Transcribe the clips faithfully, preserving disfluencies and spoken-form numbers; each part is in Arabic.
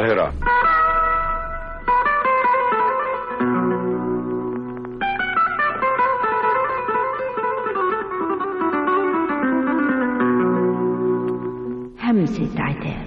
القاهرة. همسة عتاب.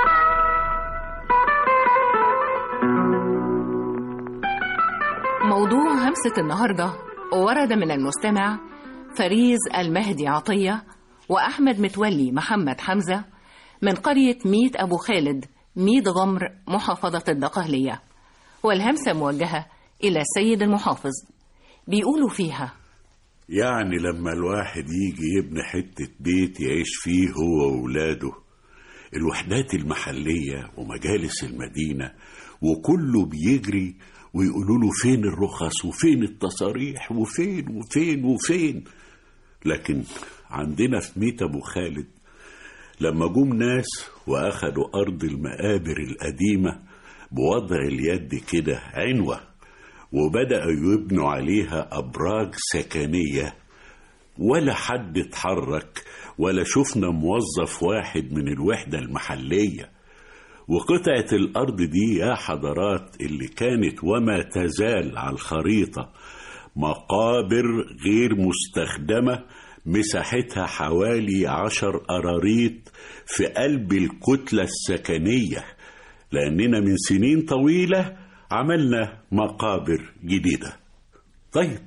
موضوع همسة النهاردة ورد من المستمع فريز المهدي عطية وأحمد متولي محمد حمزة من قرية ميت أبو خالد ميت غمر محافظة الدقهلية، والهمسة موجهة إلى السيد المحافظ. بيقولوا فيها: يعني لما الواحد يجي يبني حتة بيت يعيش فيه هو وولاده، الوحدات المحلية ومجالس المدينة وكله بيجري ويقولوا له فين الرخص وفين التصاريح وفين وفين وفين. لكن عندنا في ميت أبو خالد لما جم ناس وأخدوا أرض المقابر القديمة بوضع اليد كده عنوة وبدأوا يبنوا عليها أبراج سكنية، ولا حد اتحرك ولا شفنا موظف واحد من الوحدة المحلية. وقطعة الأرض دي يا حضرات اللي كانت وما تزال على الخريطة مقابر غير مستخدمة مساحتها حوالي عشر قراريط في قلب الكتلة السكنية، لأننا من سنين طويلة عملنا مقابر جديدة. طيب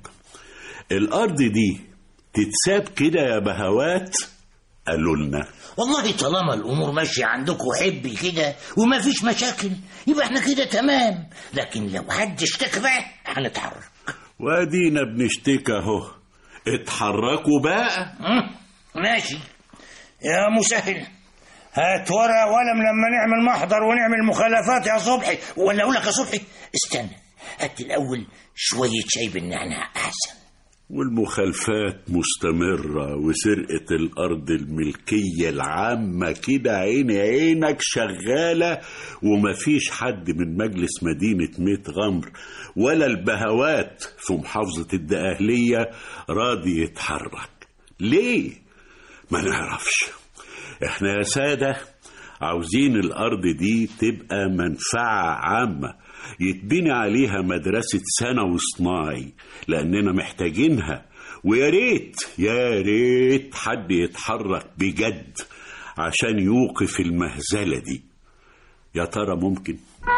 الأرض دي تتساب كده يا بهوات؟ قالوا لنا والله طالما الأمور ماشية عندكم حبي كده وما فيش مشاكل يبقى احنا كده تمام، لكن لو حد اشتكى بقى هنتحرك. وادينا بنشتكى اهو، اتحركوا بقى. ماشي يا مسهل، هات ورقة وقلم لما نعمل محضر ونعمل مخالفات يا صبحي. ولا أقول لك يا صبحي استنى، هات الأول شوية شاي بالنعناع أحسن. والمخالفات مستمرة وسرقة الأرض الملكية العامة كده عين عينك شغالة، ومفيش حد من مجلس مدينة ميت غمر ولا البهوات في محافظة الدقهلية راضي يتحرك. ليه؟ ما نعرفش. احنا يا سادة عاوزين الأرض دي تبقى منفعة عامة يتبني عليها مدرسة ثانوي صناعي، لأننا محتاجينها. ويا ريت يا ريت حد يتحرك بجد عشان يوقف المهزلة دي. يا ترى ممكن؟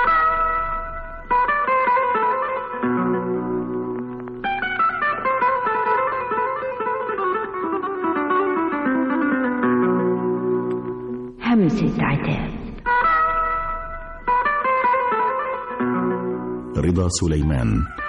همسة عتاب. رضا سليمان.